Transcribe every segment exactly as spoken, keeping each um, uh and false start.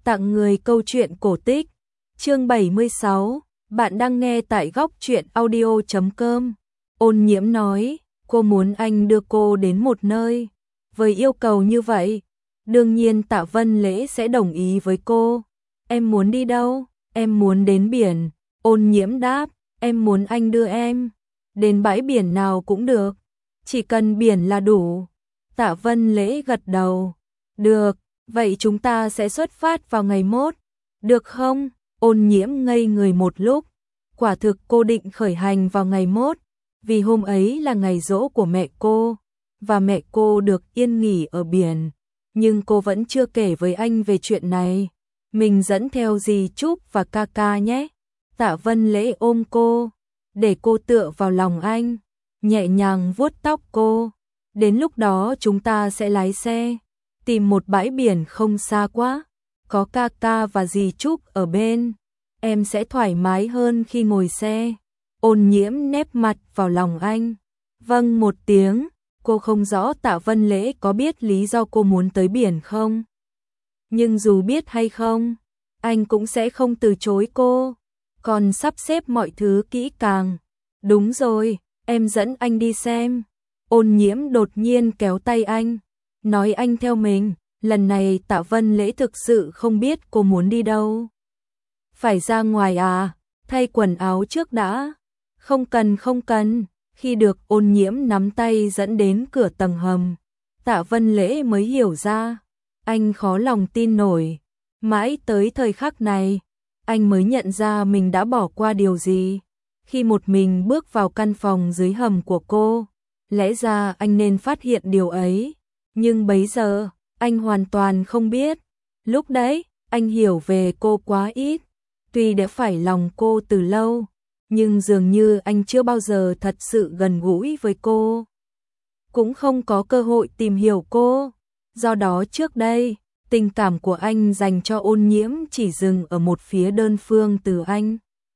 tặng người câu chuyện cổ tích. Chương bảy mươi sáu, bạn đang nghe tại góc truyện audio chấm com. Ôn Nhiễm nói, cô muốn anh đưa cô đến một nơi. Với yêu cầu như vậy, đương nhiên Tạ Vân Lễ sẽ đồng ý với cô. Em muốn đi đâu? Em muốn đến biển. Ôn Nhiễm đáp, em muốn anh đưa em. Đến bãi biển nào cũng được. Chỉ cần biển là đủ. Tạ Vân Lễ gật đầu. Được, vậy chúng ta sẽ xuất phát vào ngày mốt. Được không? Ôn Nhiễm ngây người một lúc. Quả thực cô định khởi hành vào ngày mốt. Vì hôm ấy là ngày giỗ của mẹ cô. Và mẹ cô được yên nghỉ ở biển. Nhưng cô vẫn chưa kể với anh về chuyện này. Mình dẫn theo dì Trúc và ca ca nhé. Tạ Vân Lễ ôm cô. Để cô tựa vào lòng anh. Nhẹ nhàng vuốt tóc cô. Đến lúc đó chúng ta sẽ lái xe. Tìm một bãi biển không xa quá. Có ca ca và dì Trúc ở bên. Em sẽ thoải mái hơn khi ngồi xe. Ôn Nhiễm nép mặt vào lòng anh. Vâng một tiếng. Cô không rõ Tạ Vân Lễ có biết lý do cô muốn tới biển không. Nhưng dù biết hay không, anh cũng sẽ không từ chối cô. Còn sắp xếp mọi thứ kỹ càng. Đúng rồi, em dẫn anh đi xem. Ôn Nhiễm đột nhiên kéo tay anh. Nói anh theo mình. Lần này Tạ Vân Lễ thực sự không biết cô muốn đi đâu. Phải ra ngoài à? Thay quần áo trước đã. Không cần không cần. Khi được Ôn Nhiễm nắm tay dẫn đến cửa tầng hầm, Tạ Vân Lễ mới hiểu ra. Anh khó lòng tin nổi. Mãi tới thời khắc này, anh mới nhận ra mình đã bỏ qua điều gì. Khi một mình bước vào căn phòng dưới hầm của cô, lẽ ra anh nên phát hiện điều ấy. Nhưng bấy giờ, anh hoàn toàn không biết. Lúc đấy, anh hiểu về cô quá ít. Tuy đã phải lòng cô từ lâu, nhưng dường như anh chưa bao giờ thật sự gần gũi với cô. Cũng không có cơ hội tìm hiểu cô. Do đó trước đây, tình cảm của anh dành cho Ôn Nhiễm chỉ dừng ở một phía đơn phương từ anh.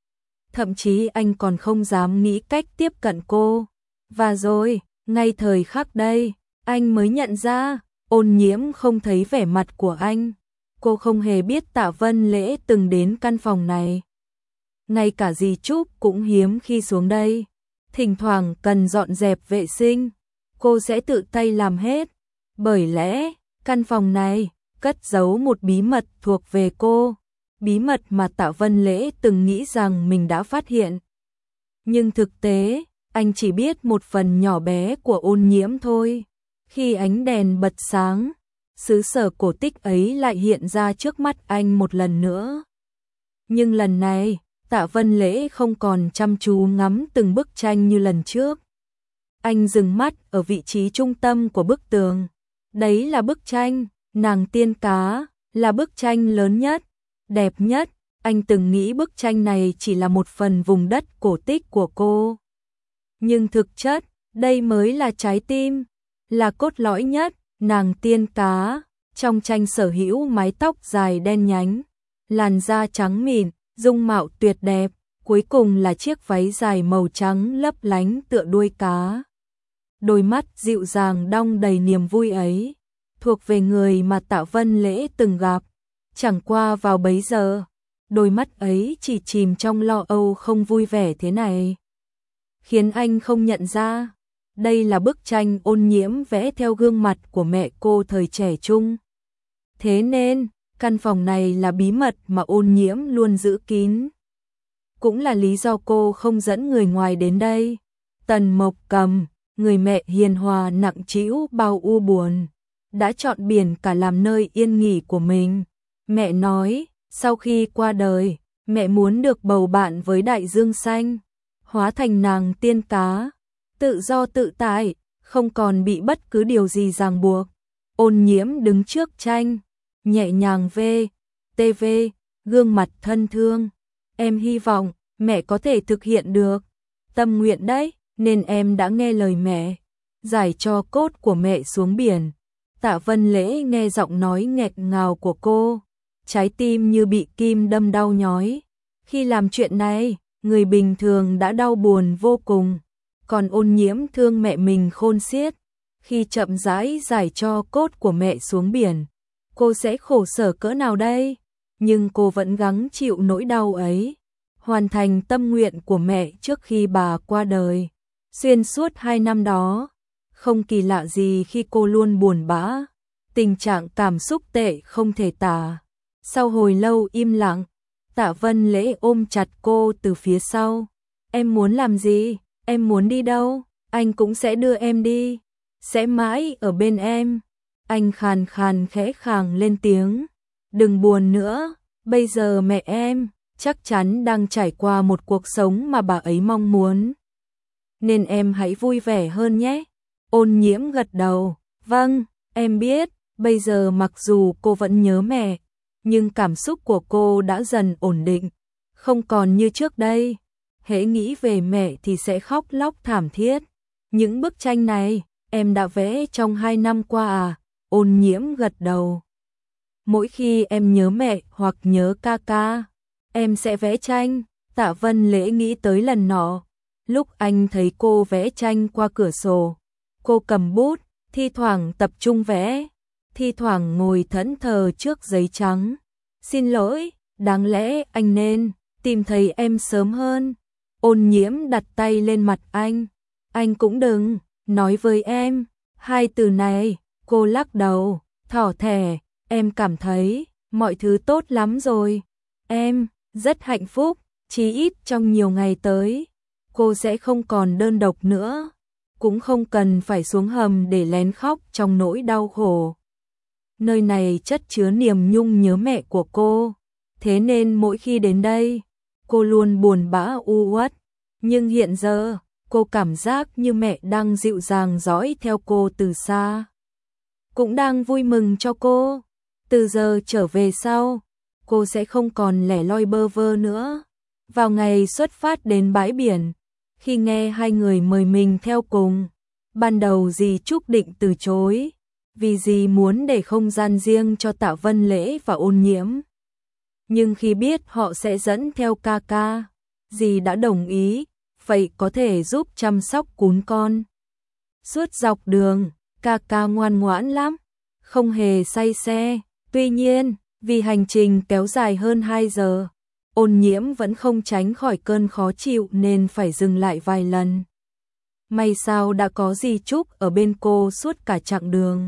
Thậm chí anh còn không dám nghĩ cách tiếp cận cô. Và rồi, ngay thời khắc đây, anh mới nhận ra, Ôn Nhiễm không thấy vẻ mặt của anh. Cô không hề biết Tạ Vân Lễ từng đến căn phòng này. Ngay cả dì Trúc cũng hiếm khi xuống đây. Thỉnh thoảng cần dọn dẹp vệ sinh, cô sẽ tự tay làm hết. Bởi lẽ, căn phòng này cất giấu một bí mật thuộc về cô. Bí mật mà Tạ Vân Lễ từng nghĩ rằng mình đã phát hiện. Nhưng thực tế, anh chỉ biết một phần nhỏ bé của Ôn Nhiễm thôi. Khi ánh đèn bật sáng, xứ sở cổ tích ấy lại hiện ra trước mắt anh một lần nữa. Nhưng lần này, Tạ Vân Lễ không còn chăm chú ngắm từng bức tranh như lần trước. Anh dừng mắt ở vị trí trung tâm của bức tường. Đấy là bức tranh Nàng Tiên Cá, là bức tranh lớn nhất, đẹp nhất. Anh từng nghĩ bức tranh này chỉ là một phần vùng đất cổ tích của cô. Nhưng thực chất, đây mới là trái tim, là cốt lõi nhất. Nàng Tiên Cá, trong tranh sở hữu mái tóc dài đen nhánh, làn da trắng mịn, dung mạo tuyệt đẹp, cuối cùng là chiếc váy dài màu trắng lấp lánh tựa đuôi cá. Đôi mắt dịu dàng đong đầy niềm vui ấy, thuộc về người mà Tạ Vân Lễ từng gặp. Chẳng qua vào bấy giờ, đôi mắt ấy chỉ chìm trong lo âu không vui vẻ thế này. Khiến anh không nhận ra, đây là bức tranh Ôn Nhiễm vẽ theo gương mặt của mẹ cô thời trẻ trung. Thế nên, căn phòng này là bí mật mà Ôn Nhiễm luôn giữ kín. Cũng là lý do cô không dẫn người ngoài đến đây. Tần Mộc Cầm, người mẹ hiền hòa nặng trĩu bao u buồn, đã chọn biển cả làm nơi yên nghỉ của mình. Mẹ nói, sau khi qua đời, mẹ muốn được bầu bạn với đại dương xanh, hóa thành nàng tiên cá, tự do tự tại, không còn bị bất cứ điều gì ràng buộc. Ôn Nhiễm đứng trước tranh, nhẹ nhàng vê, tê vê, gương mặt thân thương. Em hy vọng mẹ có thể thực hiện được tâm nguyện đấy, nên em đã nghe lời mẹ, giải cho cốt của mẹ xuống biển. Tạ Vân Lễ nghe giọng nói nghẹt ngào của cô, trái tim như bị kim đâm đau nhói. Khi làm chuyện này, người bình thường đã đau buồn vô cùng, còn Ôn Nhiễm thương mẹ mình khôn xiết. Khi chậm rãi giải cho cốt của mẹ xuống biển, cô sẽ khổ sở cỡ nào đây? nhưng cô vẫn gắng chịu nỗi đau ấy, hoàn thành tâm nguyện của mẹ trước khi bà qua đời. Xuyên suốt hai năm đó, không kỳ lạ gì khi cô luôn buồn bã, tình trạng cảm xúc tệ không thể tả. Sau hồi lâu im lặng, Tạ Vân Lễ ôm chặt cô từ phía sau. Em muốn làm gì? Em muốn đi đâu? Anh cũng sẽ đưa em đi. Sẽ mãi ở bên em. Anh khàn khàn khẽ khàng lên tiếng. Đừng buồn nữa, bây giờ mẹ em chắc chắn đang trải qua một cuộc sống mà bà ấy mong muốn. Nên em hãy vui vẻ hơn nhé. Ôn Nhiễm gật đầu. Vâng, em biết, bây giờ mặc dù cô vẫn nhớ mẹ, nhưng cảm xúc của cô đã dần ổn định, không còn như trước đây. Hễ nghĩ về mẹ thì sẽ khóc lóc thảm thiết. Những bức tranh này, em đã vẽ trong hai năm qua à? Ôn Nhiễm gật đầu. Mỗi khi em nhớ mẹ hoặc nhớ ca ca, em sẽ vẽ tranh. Tạ Vân Lễ nghĩ tới lần nọ, lúc anh thấy cô vẽ tranh qua cửa sổ. Cô cầm bút, thi thoảng tập trung vẽ, thi thoảng ngồi thẫn thờ trước giấy trắng. Xin lỗi, đáng lẽ anh nên tìm thấy em sớm hơn. Ôn Nhiễm đặt tay lên mặt anh. Anh cũng đừng nói với em hai từ này. Cô lắc đầu, thỏ thẻ. Em cảm thấy mọi thứ tốt lắm rồi. Em rất hạnh phúc, chí ít trong nhiều ngày tới. Cô sẽ không còn đơn độc nữa, cũng không cần phải xuống hầm để lén khóc trong nỗi đau khổ. Nơi này chất chứa niềm nhung nhớ mẹ của cô, thế nên mỗi khi đến đây, cô luôn buồn bã u uất. Nhưng hiện giờ, cô cảm giác như mẹ đang dịu dàng dõi theo cô từ xa, cũng đang vui mừng cho cô. Từ giờ trở về sau, cô sẽ không còn lẻ loi bơ vơ nữa. Vào ngày xuất phát đến bãi biển, khi nghe hai người mời mình theo cùng, ban đầu dì Trúc định từ chối, vì dì muốn để không gian riêng cho Tạ Vân Lễ và Ôn Nhiễm. Nhưng khi biết họ sẽ dẫn theo ca ca, dì đã đồng ý, vậy có thể giúp chăm sóc cún con. Suốt dọc đường, ca ca ngoan ngoãn lắm, không hề say xe. Tuy nhiên, vì hành trình kéo dài hơn hai giờ, Ôn Nhiễm vẫn không tránh khỏi cơn khó chịu nên phải dừng lại vài lần. May sao đã có dì Trúc ở bên cô suốt cả chặng đường.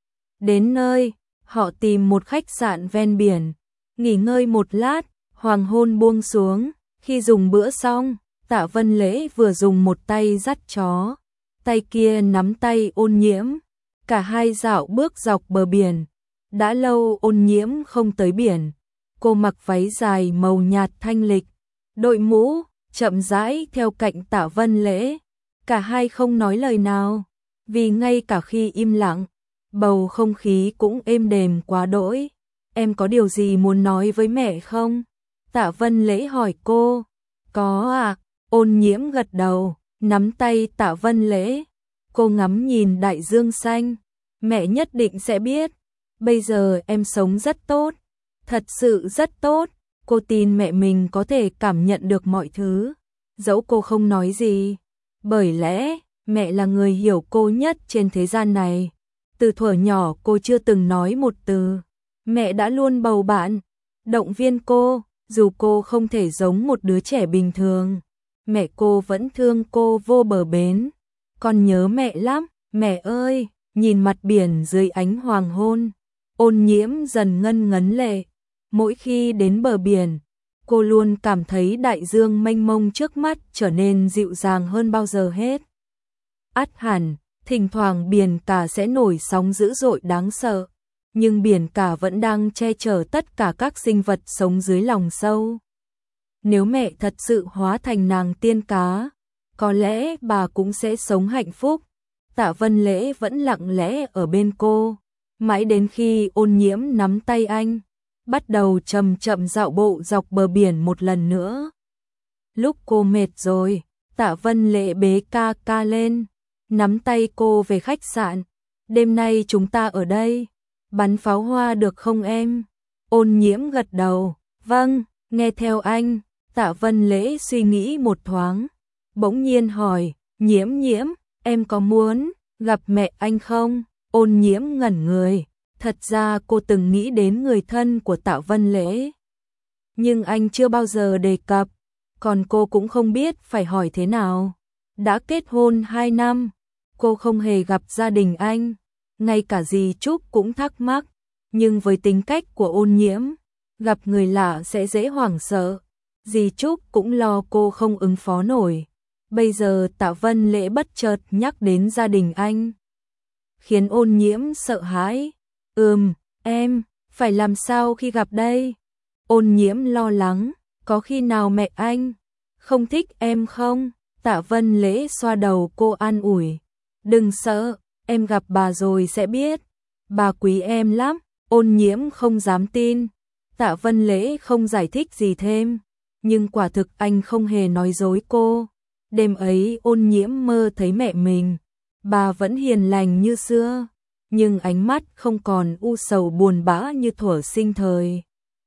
Đến nơi, họ tìm một khách sạn ven biển, nghỉ ngơi một lát, hoàng hôn buông xuống. Khi dùng bữa xong, Tạ Vân Lễ vừa dùng một tay dắt chó, tay kia nắm tay Ôn Nhiễm. Cả hai dạo bước dọc bờ biển. Đã lâu Ôn Nhiễm không tới biển. Cô mặc váy dài màu nhạt thanh lịch, đội mũ, chậm rãi theo cạnh Tạ Vân Lễ. Cả hai không nói lời nào, vì ngay cả khi im lặng, bầu không khí cũng êm đềm quá đỗi. Em có điều gì muốn nói với mẹ không? Tạ Vân Lễ hỏi cô. Có à? Ôn Nhiễm gật đầu, nắm tay Tạ Vân Lễ. Cô ngắm nhìn đại dương xanh. Mẹ nhất định sẽ biết. Bây giờ em sống rất tốt, thật sự rất tốt. Cô tin mẹ mình có thể cảm nhận được mọi thứ, dẫu cô không nói gì. Bởi lẽ, mẹ là người hiểu cô nhất trên thế gian này. Từ thuở nhỏ cô chưa từng nói một từ. Mẹ đã luôn bầu bạn, động viên cô, dù cô không thể giống một đứa trẻ bình thường. Mẹ cô vẫn thương cô vô bờ bến. Con nhớ mẹ lắm, mẹ ơi. Nhìn mặt biển dưới ánh hoàng hôn, Ôn Nhiễm dần ngân ngấn lệ. Mỗi khi đến bờ biển, cô luôn cảm thấy đại dương mênh mông trước mắt trở nên dịu dàng hơn bao giờ hết. Ắt hẳn, thỉnh thoảng biển cả sẽ nổi sóng dữ dội đáng sợ, nhưng biển cả vẫn đang che chở tất cả các sinh vật sống dưới lòng sâu. Nếu mẹ thật sự hóa thành nàng tiên cá, có lẽ bà cũng sẽ sống hạnh phúc. Tạ Vân Lễ vẫn lặng lẽ ở bên cô, mãi đến khi Ôn Nhiễm nắm tay anh, bắt đầu chậm chậm dạo bộ dọc bờ biển một lần nữa. Lúc cô mệt rồi, Tạ Vân Lễ bế ca ca lên, nắm tay cô về khách sạn. Đêm nay chúng ta ở đây, bắn pháo hoa được không em? Ôn Nhiễm gật đầu, vâng, nghe theo anh. Tạ Vân Lễ suy nghĩ một thoáng, bỗng nhiên hỏi, Nhiễm Nhiễm, em có muốn gặp mẹ anh không? Ôn Nhiễm ngẩn người, Thật ra cô từng nghĩ đến người thân của Tạ Vân Lễ, nhưng anh chưa bao giờ đề cập, còn cô cũng không biết phải hỏi thế nào. Đã kết hôn hai năm, cô không hề gặp gia đình anh, ngay cả dì Trúc cũng thắc mắc, nhưng với tính cách của Ôn Nhiễm, gặp người lạ sẽ dễ hoảng sợ. Dì Trúc cũng lo cô không ứng phó nổi. Bây giờ Tạ Vân Lễ bất chợt nhắc đến gia đình anh, khiến Ôn Nhiễm sợ hãi. Ừm, em, phải làm sao khi gặp đây? Ôn Nhiễm lo lắng, có khi nào mẹ anh không thích em không? Tạ Vân Lễ xoa đầu cô an ủi. Đừng sợ, em gặp bà rồi sẽ biết. Bà quý em lắm. Ôn Nhiễm không dám tin. Tạ Vân Lễ không giải thích gì thêm, nhưng quả thực anh không hề nói dối cô. Đêm ấy Ôn Nhiễm mơ thấy mẹ mình. Bà vẫn hiền lành như xưa, nhưng ánh mắt không còn u sầu buồn bã như thuở sinh thời.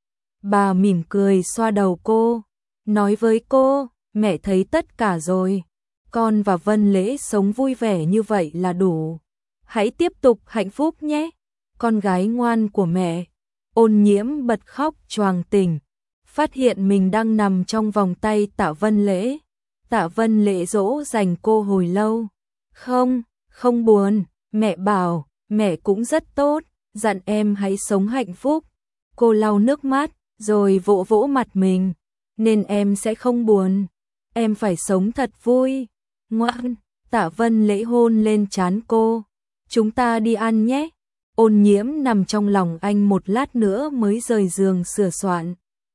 Bà mỉm cười xoa đầu cô, nói với cô, mẹ thấy tất cả rồi. Con và Vân Lễ sống vui vẻ như vậy là đủ. Hãy tiếp tục hạnh phúc nhé, con gái ngoan của mẹ. Ôn Nhiễm bật khóc choàng tỉnh, phát hiện mình đang nằm trong vòng tay Tạ Vân Lễ. Tạ Vân Lễ dỗ dành cô hồi lâu. Không, không buồn, mẹ bảo, mẹ cũng rất tốt, dặn em hãy sống hạnh phúc. Cô lau nước mắt, rồi vỗ vỗ mặt mình, nên em sẽ không buồn. Em phải sống thật vui. Ngoan. Tạ Vân Lễ hôn lên trán cô. Chúng ta đi ăn nhé. Ôn Nhiễm nằm trong lòng anh một lát nữa mới rời giường sửa soạn.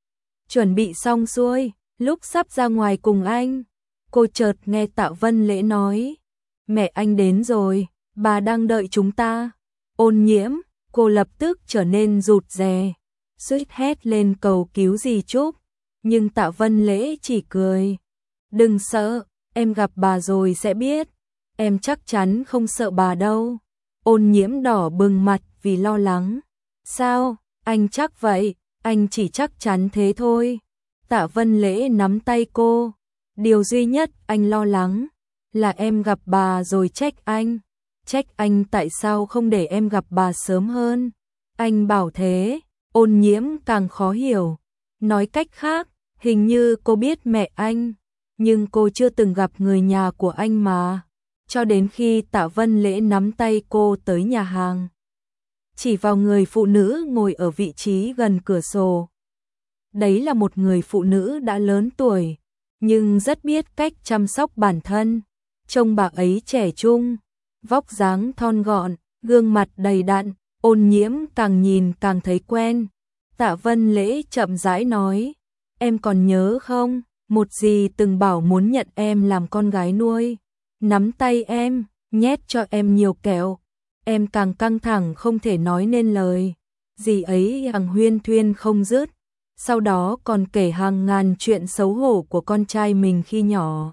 Chuẩn bị xong xuôi, lúc sắp ra ngoài cùng anh, cô chợt nghe Tạ Vân Lễ nói, mẹ anh đến rồi, bà đang đợi chúng ta. Ôn Nhiễm, cô lập tức trở nên rụt rè, suýt hét lên cầu cứu dì Trúc, nhưng Tạ Vân Lễ chỉ cười. Đừng sợ, em gặp bà rồi sẽ biết, em chắc chắn không sợ bà đâu. Ôn Nhiễm đỏ bừng mặt vì lo lắng. Sao, anh chắc vậy, anh chỉ chắc chắn thế thôi. Tạ Vân Lễ nắm tay cô. Điều duy nhất anh lo lắng là em gặp bà rồi trách anh. Trách anh tại sao không để em gặp bà sớm hơn. Anh bảo thế. Ôn Nhiễm càng khó hiểu. Nói cách khác, hình như cô biết mẹ anh, nhưng cô chưa từng gặp người nhà của anh mà. Cho đến khi Tạ Vân Lễ nắm tay cô tới nhà hàng, chỉ vào người phụ nữ ngồi ở vị trí gần cửa sổ. Đấy là một người phụ nữ đã lớn tuổi, nhưng rất biết cách chăm sóc bản thân. Trông bà ấy trẻ trung, vóc dáng thon gọn, gương mặt đầy đặn. Ôn Nhiễm càng nhìn càng thấy quen. Tạ Vân Lễ chậm rãi nói, em còn nhớ không, một dì từng bảo muốn nhận em làm con gái nuôi. Nắm tay em, nhét cho em nhiều kẹo. Em càng căng thẳng không thể nói nên lời. Dì ấy hằng huyên thuyên không dứt, sau đó còn kể hàng ngàn chuyện xấu hổ của con trai mình khi nhỏ.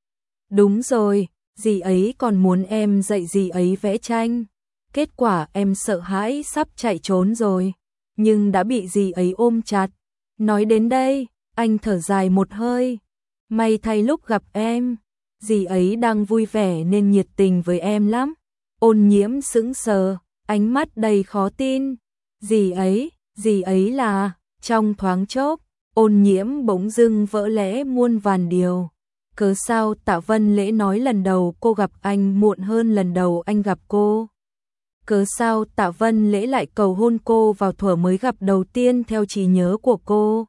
Đúng rồi, dì ấy còn muốn em dạy dì ấy vẽ tranh. Kết quả em sợ hãi sắp chạy trốn rồi, nhưng đã bị dì ấy ôm chặt. Nói đến đây, anh thở dài một hơi. May thay lúc gặp em, dì ấy đang vui vẻ nên nhiệt tình với em lắm. Ôn Nhiễm sững sờ, ánh mắt đầy khó tin. Dì ấy, dì ấy là... Trong thoáng chốc, Ôn Nhiễm bỗng dưng vỡ lẽ muôn vàn điều. Cớ sao Tạ Vân Lễ nói lần đầu cô gặp anh muộn hơn lần đầu anh gặp cô? Cớ sao Tạ Vân Lễ lại cầu hôn cô vào thuở mới gặp đầu tiên theo trí nhớ của cô?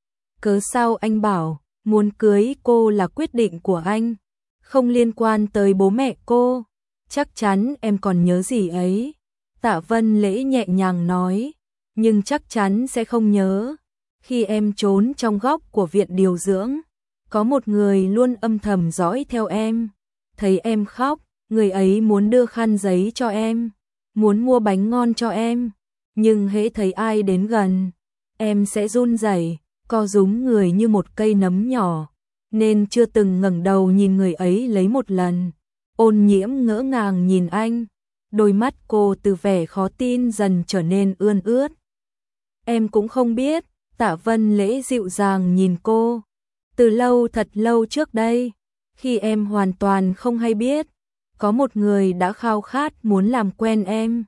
Cớ sao anh bảo muốn cưới cô là quyết định của anh, không liên quan tới bố mẹ cô? Chắc chắn em còn nhớ gì ấy. Tạ Vân Lễ nhẹ nhàng nói, nhưng chắc chắn sẽ không nhớ. Khi em trốn trong góc của viện điều dưỡng, có một người luôn âm thầm dõi theo em. Thấy em khóc, người ấy muốn đưa khăn giấy cho em, muốn mua bánh ngon cho em. Nhưng hễ thấy ai đến gần, em sẽ run rẩy, co rúm người như một cây nấm nhỏ, nên chưa từng ngẩng đầu nhìn người ấy lấy một lần. Ôn Nhiễm ngỡ ngàng nhìn anh, đôi mắt cô từ vẻ khó tin dần trở nên ươn ướt. Em cũng không biết. Tạ Vân Lễ dịu dàng nhìn cô. Từ lâu thật lâu trước đây, khi em hoàn toàn không hay biết, có một người đã khao khát muốn làm quen em.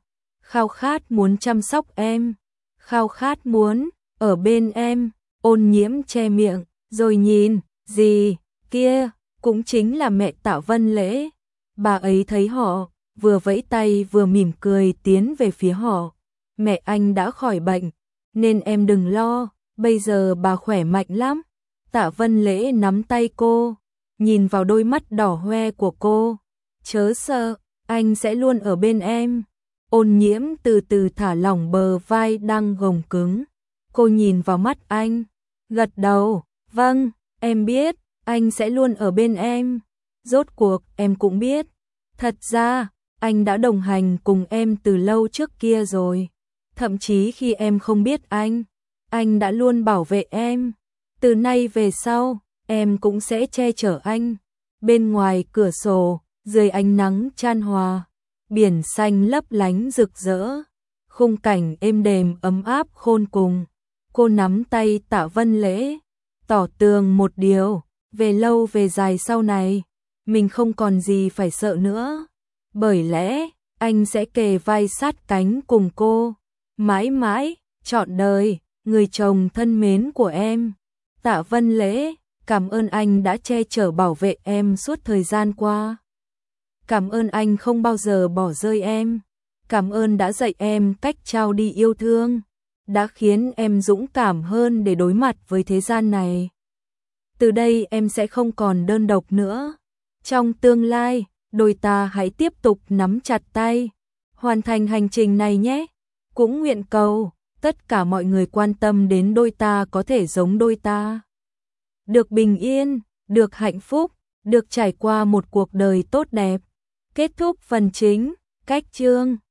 khao khát muốn chăm sóc em, khao khát muốn ở bên em. Ôn Nhiễm che miệng, rồi nhìn, gì, kia, cũng chính là mẹ Tạ Vân Lễ. Bà ấy thấy họ, vừa vẫy tay vừa mỉm cười tiến về phía họ. Mẹ anh đã khỏi bệnh, nên em đừng lo, bây giờ bà khỏe mạnh lắm. Tạ Vân Lễ nắm tay cô, nhìn vào đôi mắt đỏ hoe của cô. Chớ sợ, anh sẽ luôn ở bên em. Ôn Nhiễm từ từ thả lỏng bờ vai đang gồng cứng. Cô nhìn vào mắt anh, gật đầu, vâng, em biết, anh sẽ luôn ở bên em. Rốt cuộc em cũng biết, thật ra, anh đã đồng hành cùng em từ lâu trước kia rồi. Thậm chí khi em không biết anh, anh đã luôn bảo vệ em. Từ nay về sau, em cũng sẽ che chở anh. Bên ngoài cửa sổ, dưới ánh nắng chan hòa, biển xanh lấp lánh rực rỡ, khung cảnh êm đềm ấm áp khôn cùng. Cô nắm tay Tạ Vân Lễ, tỏ tường một điều, về lâu về dài sau này, mình không còn gì phải sợ nữa. Bởi lẽ, anh sẽ kề vai sát cánh cùng cô, mãi mãi, trọn đời, người chồng thân mến của em. Tạ Vân Lễ, cảm ơn anh đã che chở bảo vệ em suốt thời gian qua. Cảm ơn anh không bao giờ bỏ rơi em. Cảm ơn đã dạy em cách trao đi yêu thương, đã khiến em dũng cảm hơn để đối mặt với thế gian này. Từ đây em sẽ không còn đơn độc nữa. Trong tương lai, đôi ta hãy tiếp tục nắm chặt tay, hoàn thành hành trình này nhé. Cũng nguyện cầu tất cả mọi người quan tâm đến đôi ta có thể giống đôi ta, được bình yên, được hạnh phúc, được trải qua một cuộc đời tốt đẹp. Kết thúc phần chính, cách chương.